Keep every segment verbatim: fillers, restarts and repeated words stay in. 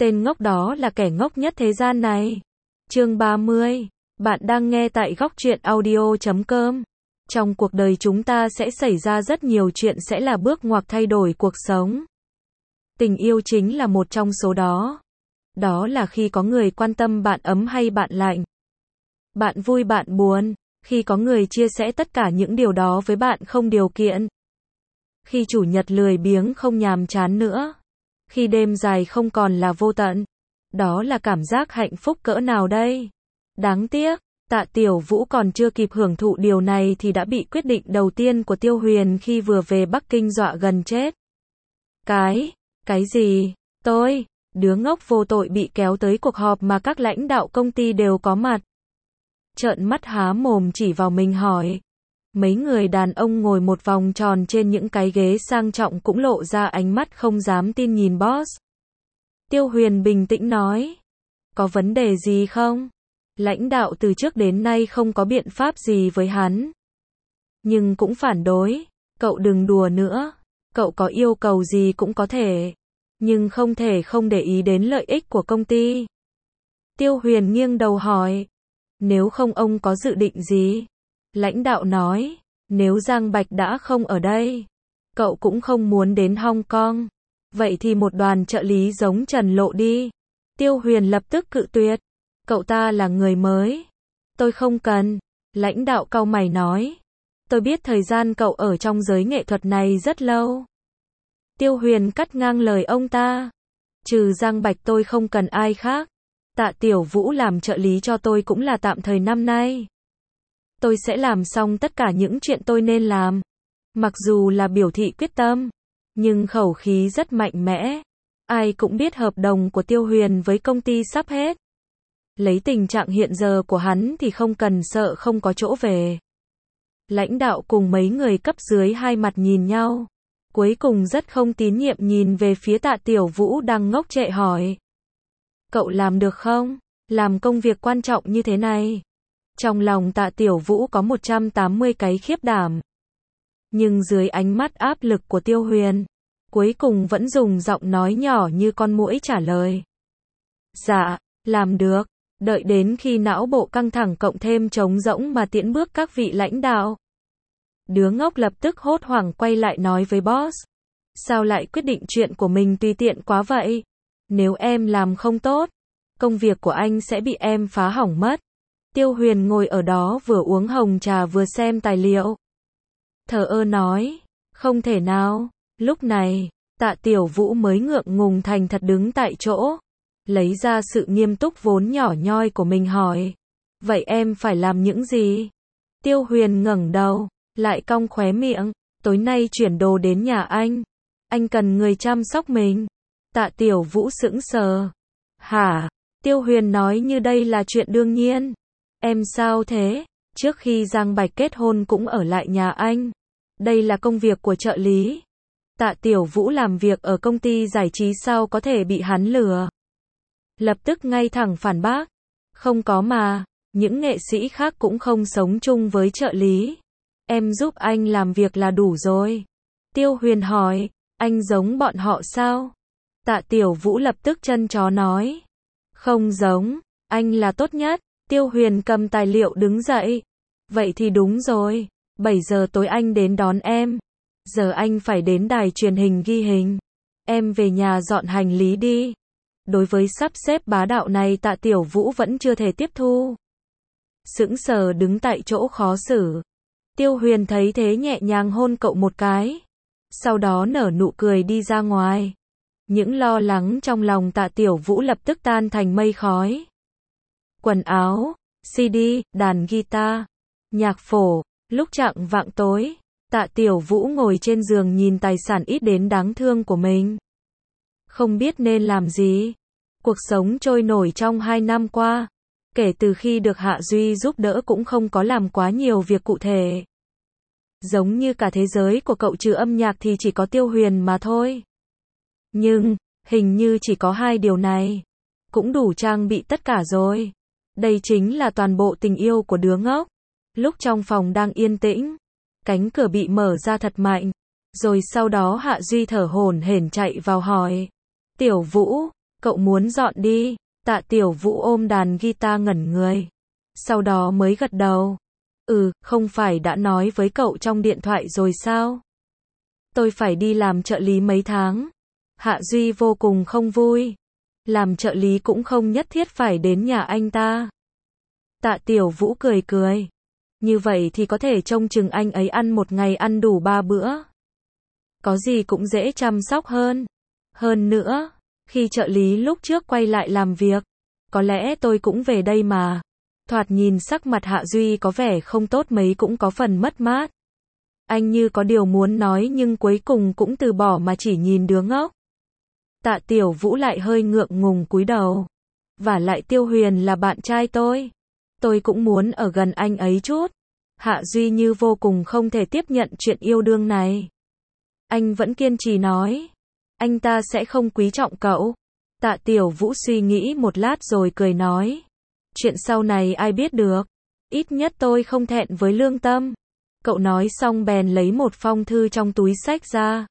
Tên ngốc đó là kẻ ngốc nhất thế gian này. Chương ba mươi. Bạn đang nghe tại góc truyện audio chấm com. Trong cuộc đời chúng ta sẽ xảy ra rất nhiều chuyện sẽ là bước ngoặt thay đổi cuộc sống. Tình yêu chính là một trong số đó. Đó là khi có người quan tâm bạn ấm hay bạn lạnh. Bạn vui bạn buồn. Khi có người chia sẻ tất cả những điều đó với bạn không điều kiện. Khi chủ nhật lười biếng không nhàm chán nữa. Khi đêm dài không còn là vô tận. Đó là cảm giác hạnh phúc cỡ nào đây? Đáng tiếc, Tạ Tiểu Vũ còn chưa kịp hưởng thụ điều này thì đã bị quyết định đầu tiên của Tiêu Huyền khi vừa về Bắc Kinh dọa gần chết. Cái, cái gì? Tôi, đứa ngốc vô tội bị kéo tới cuộc họp mà các lãnh đạo công ty đều có mặt. Trợn mắt há mồm chỉ vào mình hỏi. Mấy người đàn ông ngồi một vòng tròn trên những cái ghế sang trọng cũng lộ ra ánh mắt không dám tin nhìn boss. Tiêu Huyền bình tĩnh nói. Có vấn đề gì không? Lãnh đạo từ trước đến nay không có biện pháp gì với hắn. Nhưng cũng phản đối. Cậu đừng đùa nữa. Cậu có yêu cầu gì cũng có thể. Nhưng không thể không để ý đến lợi ích của công ty. Tiêu Huyền nghiêng đầu hỏi. Nếu không ông có dự định gì? Lãnh đạo nói. Nếu Giang Bạch đã không ở đây. Cậu cũng không muốn đến Hong Kong. Vậy thì một đoàn trợ lý giống Trần Lộ đi. Tiêu Huyền lập tức cự tuyệt. Cậu ta là người mới. Tôi không cần. Lãnh đạo cau mày nói. Tôi biết thời gian cậu ở trong giới nghệ thuật này rất lâu. Tiêu Huyền cắt ngang lời ông ta. Trừ Giang Bạch tôi không cần ai khác. Tạ Tiểu Vũ làm trợ lý cho tôi cũng là tạm thời năm nay. Tôi sẽ làm xong tất cả những chuyện tôi nên làm. Mặc dù là biểu thị quyết tâm. Nhưng khẩu khí rất mạnh mẽ. Ai cũng biết hợp đồng của Tiêu Huyền với công ty sắp hết. Lấy tình trạng hiện giờ của hắn thì không cần sợ không có chỗ về. Lãnh đạo cùng mấy người cấp dưới hai mặt nhìn nhau. Cuối cùng rất không tín nhiệm nhìn về phía Tạ Tiểu Vũ đang ngốc trệ hỏi. Cậu làm được không? Làm công việc quan trọng như thế này. Trong lòng Tạ Tiểu Vũ có một trăm tám mươi cái khiếp đảm. Nhưng dưới ánh mắt áp lực của Tiêu Huyền, cuối cùng vẫn dùng giọng nói nhỏ như con muỗi trả lời. Dạ, làm được. Đợi đến khi não bộ căng thẳng cộng thêm trống rỗng mà tiễn bước các vị lãnh đạo. Đứa ngốc lập tức hốt hoảng quay lại nói với boss. Sao lại quyết định chuyện của mình tùy tiện quá vậy? Nếu em làm không tốt, công việc của anh sẽ bị em phá hỏng mất. Tiêu Huyền ngồi ở đó vừa uống hồng trà vừa xem tài liệu. Thờ ơ nói, không thể nào. Lúc này, Tạ Tiểu Vũ mới ngượng ngùng thành thật đứng tại chỗ. Lấy ra sự nghiêm túc vốn nhỏ nhoi của mình hỏi. Vậy em phải làm những gì? Tiêu Huyền ngẩng đầu, lại cong khóe miệng. Tối nay chuyển đồ đến nhà anh. Anh cần người chăm sóc mình. Tạ Tiểu Vũ sững sờ. Hả? Tiêu Huyền nói như đây là chuyện đương nhiên. Em sao thế? Trước khi Giang Bạch kết hôn cũng ở lại nhà anh. Đây là công việc của trợ lý. Tạ Tiểu Vũ làm việc ở công ty giải trí sao có thể bị hắn lừa? Lập tức ngay thẳng phản bác. Không có mà, những nghệ sĩ khác cũng không sống chung với trợ lý. Em giúp anh làm việc là đủ rồi. Tiêu Huyền hỏi, anh giống bọn họ sao? Tạ Tiểu Vũ lập tức chân chó nói. Không giống, anh là tốt nhất. Tiêu Huyền cầm tài liệu đứng dậy. Vậy thì đúng rồi, bảy giờ tối anh đến đón em. Giờ anh phải đến đài truyền hình ghi hình. Em về nhà dọn hành lý đi. Đối với sắp xếp bá đạo này Tạ Tiểu Vũ vẫn chưa thể tiếp thu. Sững sờ đứng tại chỗ khó xử. Tiêu Huyền thấy thế nhẹ nhàng hôn cậu một cái. Sau đó nở nụ cười đi ra ngoài. Những lo lắng trong lòng Tạ Tiểu Vũ lập tức tan thành mây khói. Quần áo, xê đê, đàn guitar, nhạc phổ. Lúc chạng vạng tối, Tạ Tiểu Vũ ngồi trên giường nhìn tài sản ít đến đáng thương của mình. Không biết nên làm gì. Cuộc sống trôi nổi trong hai năm qua. Kể từ khi được Hạ Duy giúp đỡ cũng không có làm quá nhiều việc cụ thể. Giống như cả thế giới của cậu trừ âm nhạc thì chỉ có Tiêu Huyền mà thôi. Nhưng, hình như chỉ có hai điều này. Cũng đủ trang bị tất cả rồi. Đây chính là toàn bộ tình yêu của đứa ngốc. Lúc trong phòng đang yên tĩnh, cánh cửa bị mở ra thật mạnh. Rồi sau đó Hạ Duy thở hổn hển chạy vào hỏi. Tiểu Vũ, Cậu muốn dọn đi. Tạ Tiểu Vũ ôm đàn guitar ngẩn người. Sau đó mới gật đầu. Ừ, không phải đã nói với cậu trong điện thoại rồi sao? Tôi phải đi làm trợ lý mấy tháng. Hạ Duy vô cùng không vui. Làm trợ lý cũng không nhất thiết phải đến nhà anh ta. Tạ Tiểu Vũ cười cười. Như vậy thì có thể trông chừng anh ấy ăn một ngày ăn đủ ba bữa. Có gì cũng dễ chăm sóc hơn. Hơn nữa, khi trợ lý lúc trước quay lại làm việc, có lẽ tôi cũng về đây mà. Thoạt nhìn sắc mặt Hạ Duy có vẻ không tốt mấy cũng có phần mất mát. Anh như có điều muốn nói nhưng cuối cùng cũng từ bỏ mà chỉ nhìn đứa ngốc. Tạ Tiểu Vũ lại hơi ngượng ngùng cúi đầu. Vả lại Tiêu Huyền là bạn trai tôi. Tôi cũng muốn ở gần anh ấy chút. Hạ Duy như vô cùng không thể tiếp nhận chuyện yêu đương này. Anh vẫn kiên trì nói. Anh ta sẽ không quý trọng cậu. Tạ Tiểu Vũ suy nghĩ một lát rồi cười nói. Chuyện sau này ai biết được. Ít nhất tôi không thẹn với lương tâm. Cậu nói xong bèn lấy một phong thư trong túi xách ra.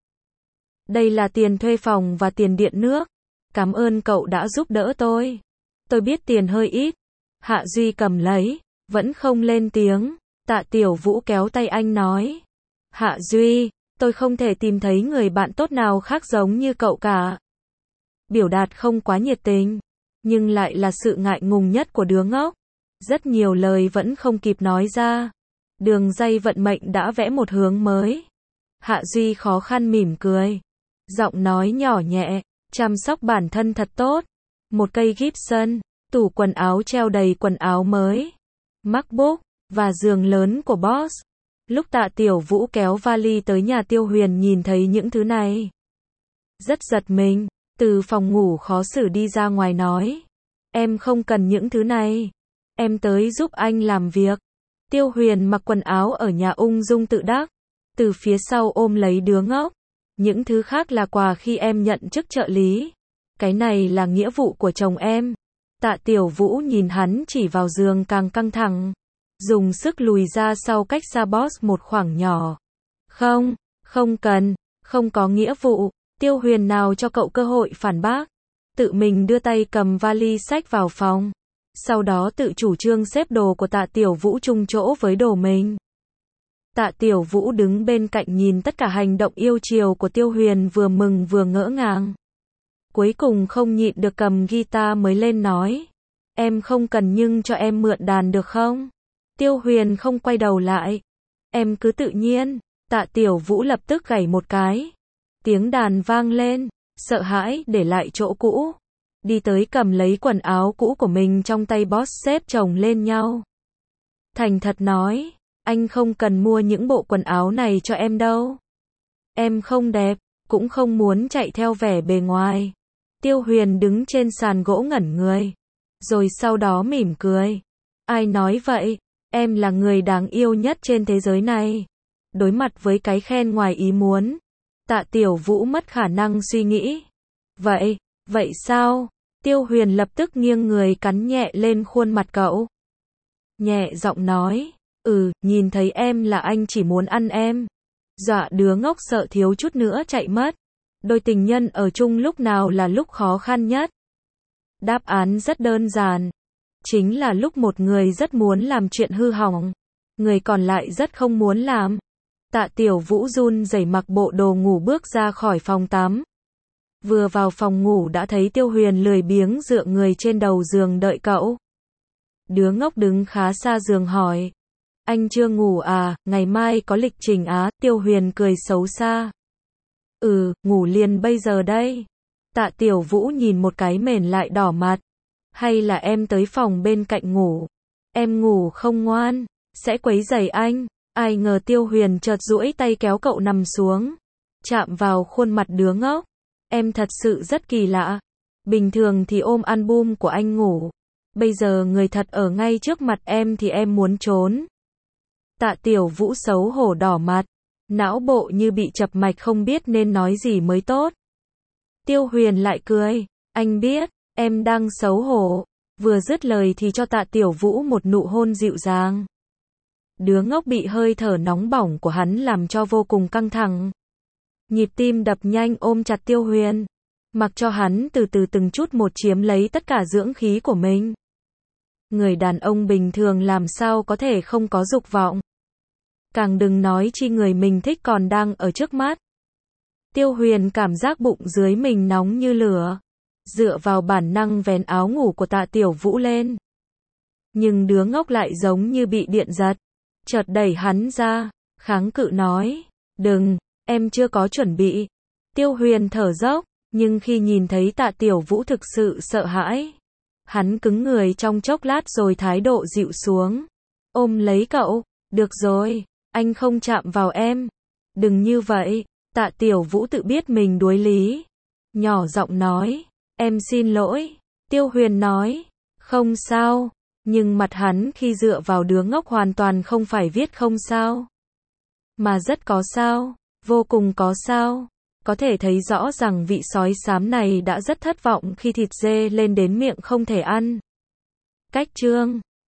Đây là tiền thuê phòng và tiền điện nước. Cảm ơn cậu đã giúp đỡ tôi. Tôi biết tiền hơi ít. Hạ Duy cầm lấy, vẫn không lên tiếng. Tạ Tiểu Vũ kéo tay anh nói. Hạ Duy, tôi không thể tìm thấy người bạn tốt nào khác giống như cậu cả. Biểu đạt không quá nhiệt tình, nhưng lại là sự ngại ngùng nhất của đứa ngốc. Rất nhiều lời vẫn không kịp nói ra. Đường ray vận mệnh đã vẽ một hướng mới. Hạ Duy khó khăn mỉm cười. Giọng nói nhỏ nhẹ, chăm sóc bản thân thật tốt. Một cây Gibson, tủ quần áo treo đầy quần áo mới, MacBook, và giường lớn của boss. Lúc Tạ Tiểu Vũ kéo vali tới nhà Tiêu Huyền nhìn thấy những thứ này. Rất giật mình, từ phòng ngủ khó xử đi ra ngoài nói. Em không cần những thứ này. Em tới giúp anh làm việc. Tiêu Huyền mặc quần áo ở nhà ung dung tự đắc. Từ phía sau ôm lấy đứa ngốc. Những thứ khác là quà khi em nhận chức trợ lý. Cái này là nghĩa vụ của chồng em. Tạ Tiểu Vũ nhìn hắn chỉ vào giường càng căng thẳng. Dùng sức lùi ra sau cách xa boss một khoảng nhỏ. Không, không cần, không có nghĩa vụ. Tiêu Huyền nào cho cậu cơ hội phản bác. Tự mình đưa tay cầm vali xách vào phòng. Sau đó tự chủ trương xếp đồ của Tạ Tiểu Vũ chung chỗ với đồ mình. Tạ Tiểu Vũ đứng bên cạnh nhìn tất cả hành động yêu chiều của Tiêu Huyền vừa mừng vừa ngỡ ngàng. Cuối cùng không nhịn được cầm guitar mới lên nói. Em không cần nhưng cho em mượn đàn được không? Tiêu Huyền không quay đầu lại. Em cứ tự nhiên. Tạ Tiểu Vũ lập tức gảy một cái. Tiếng đàn vang lên. Sợ hãi để lại chỗ cũ. Đi tới cầm lấy quần áo cũ của mình trong tay boss xếp chồng lên nhau. Thành thật nói. Anh không cần mua những bộ quần áo này cho em đâu. Em không đẹp, cũng không muốn chạy theo vẻ bề ngoài. Tiêu Huyền đứng trên sàn gỗ ngẩn người. Rồi sau đó mỉm cười. Ai nói vậy? Em là người đáng yêu nhất trên thế giới này. Đối mặt với cái khen ngoài ý muốn. Tạ Tiểu Vũ mất khả năng suy nghĩ. Vậy, vậy sao? Tiêu Huyền lập tức nghiêng người cắn nhẹ lên khuôn mặt cậu. Nhẹ giọng nói. Ừ, nhìn thấy em là anh chỉ muốn ăn em. Dọa đứa ngốc sợ thiếu chút nữa chạy mất. Đôi tình nhân ở chung lúc nào là lúc khó khăn nhất? Đáp án rất đơn giản. Chính là lúc một người rất muốn làm chuyện hư hỏng. Người còn lại rất không muốn làm. Tạ Tiểu Vũ run rẩy mặc bộ đồ ngủ bước ra khỏi phòng tắm. Vừa vào phòng ngủ đã thấy Tiêu Huyền lười biếng dựa người trên đầu giường đợi cậu. Đứa ngốc đứng khá xa giường hỏi. Anh chưa ngủ à, ngày mai có lịch trình á, Tiêu Huyền cười xấu xa. Ừ, ngủ liền bây giờ đây. Tạ Tiểu Vũ nhìn một cái mền lại đỏ mặt. Hay là em tới phòng bên cạnh ngủ. Em ngủ không ngoan, sẽ quấy rầy anh. Ai ngờ Tiêu Huyền chợt duỗi tay kéo cậu nằm xuống. Chạm vào khuôn mặt đứa ngốc. Em thật sự rất kỳ lạ. Bình thường thì ôm album của anh ngủ. Bây giờ người thật ở ngay trước mặt em thì em muốn trốn. Tạ Tiểu Vũ xấu hổ đỏ mặt. Não bộ như bị chập mạch không biết nên nói gì mới tốt. Tiêu Huyền lại cười. Anh biết, em đang xấu hổ. Vừa dứt lời thì cho Tạ Tiểu Vũ một nụ hôn dịu dàng. Đứa ngốc bị hơi thở nóng bỏng của hắn làm cho vô cùng căng thẳng. Nhịp tim đập nhanh ôm chặt Tiêu Huyền. Mặc cho hắn từ từ từng chút một chiếm lấy tất cả dưỡng khí của mình. Người đàn ông bình thường làm sao có thể không có dục vọng. Càng đừng nói chi người mình thích còn đang ở trước mắt. Tiêu Huyền cảm giác bụng dưới mình nóng như lửa. Dựa vào bản năng vén áo ngủ của Tạ Tiểu Vũ lên. Nhưng đứa ngốc lại giống như bị điện giật. Chợt đẩy hắn ra, kháng cự nói. Đừng, em chưa có chuẩn bị. Tiêu Huyền thở dốc, nhưng khi nhìn thấy Tạ Tiểu Vũ thực sự sợ hãi. Hắn cứng người trong chốc lát rồi thái độ dịu xuống. Ôm lấy cậu, được rồi, anh không chạm vào em. Đừng như vậy, Tạ Tiểu Vũ tự biết mình đuối lý. Nhỏ giọng nói, em xin lỗi. Tiêu Huyền nói, không sao. Nhưng mặt hắn khi dựa vào đứa ngốc hoàn toàn không phải viết không sao. Mà rất có sao, vô cùng có sao. Có thể thấy rõ rằng vị sói xám này đã rất thất vọng khi thịt dê lên đến miệng không thể ăn. Cách chương